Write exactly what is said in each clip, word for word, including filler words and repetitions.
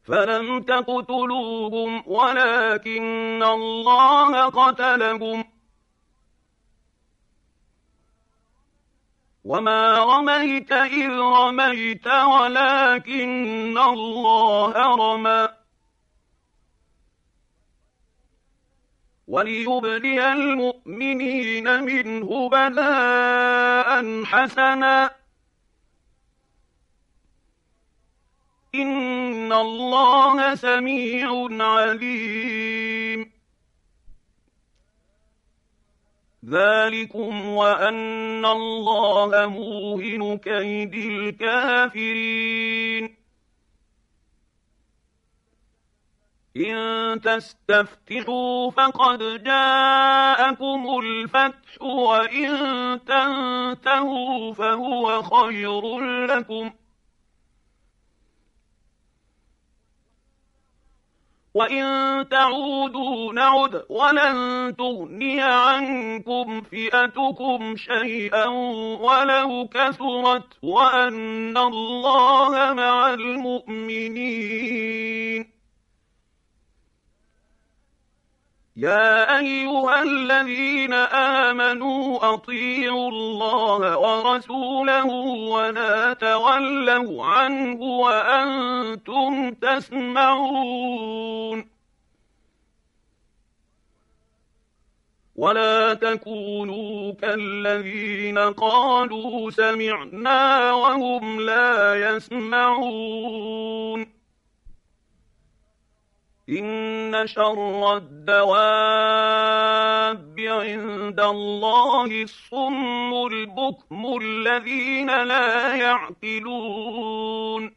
فلم تقتلوهم ولكن الله قتلهم وما رميت إذ رميت ولكن الله رمى وليبلي المؤمنين منه بلاء حسنا إن الله سميع عليم. ذلكم وأن الله موهن كيد الكافرين. إن تستفتحوا فقد جاءكم الفتح وإن تنتهوا فهو خير لكم وإن تعودوا نعد ولن تغني عنكم فئتكم شيئا ولو كثرت وأن الله مع المؤمنين. يا أيها الذين آمنوا أطيعوا الله ورسوله ولا تولوا عنه وأنتم تسمعون ولا تكونوا كالذين قالوا سمعنا وهم لا يسمعون. إن شر الدواب عند الله الصم البكم الذين لا يعقلون.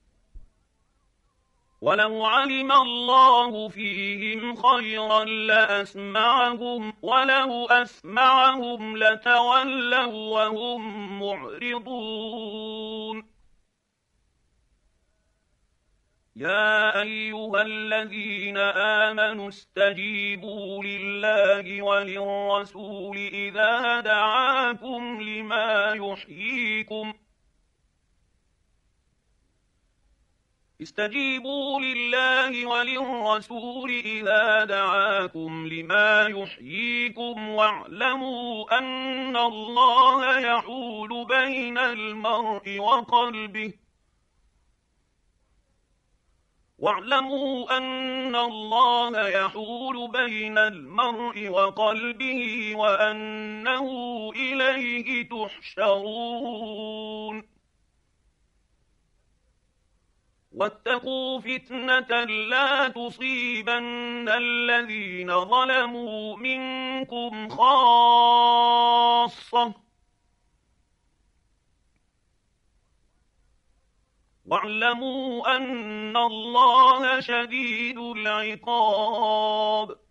ولو علم الله فيهم خيرا لأسمعهم ولو أسمعهم لتولوا وهم معرضون. يا أيها الذين آمنوا استجيبوا لله وللرسول إذا دعاكم لما يحييكم استجيبوا لله وللرسول إذا دعاكم لما يحييكم واعلموا أن الله يحول بين المرء وقلبه واعلموا أن الله يحول بين المرء وقلبه وأنه إليه تحشرون. واتقوا فتنة لا تصيبن الذين ظلموا منكم خاصة واعلموا أن الله شديد العقاب.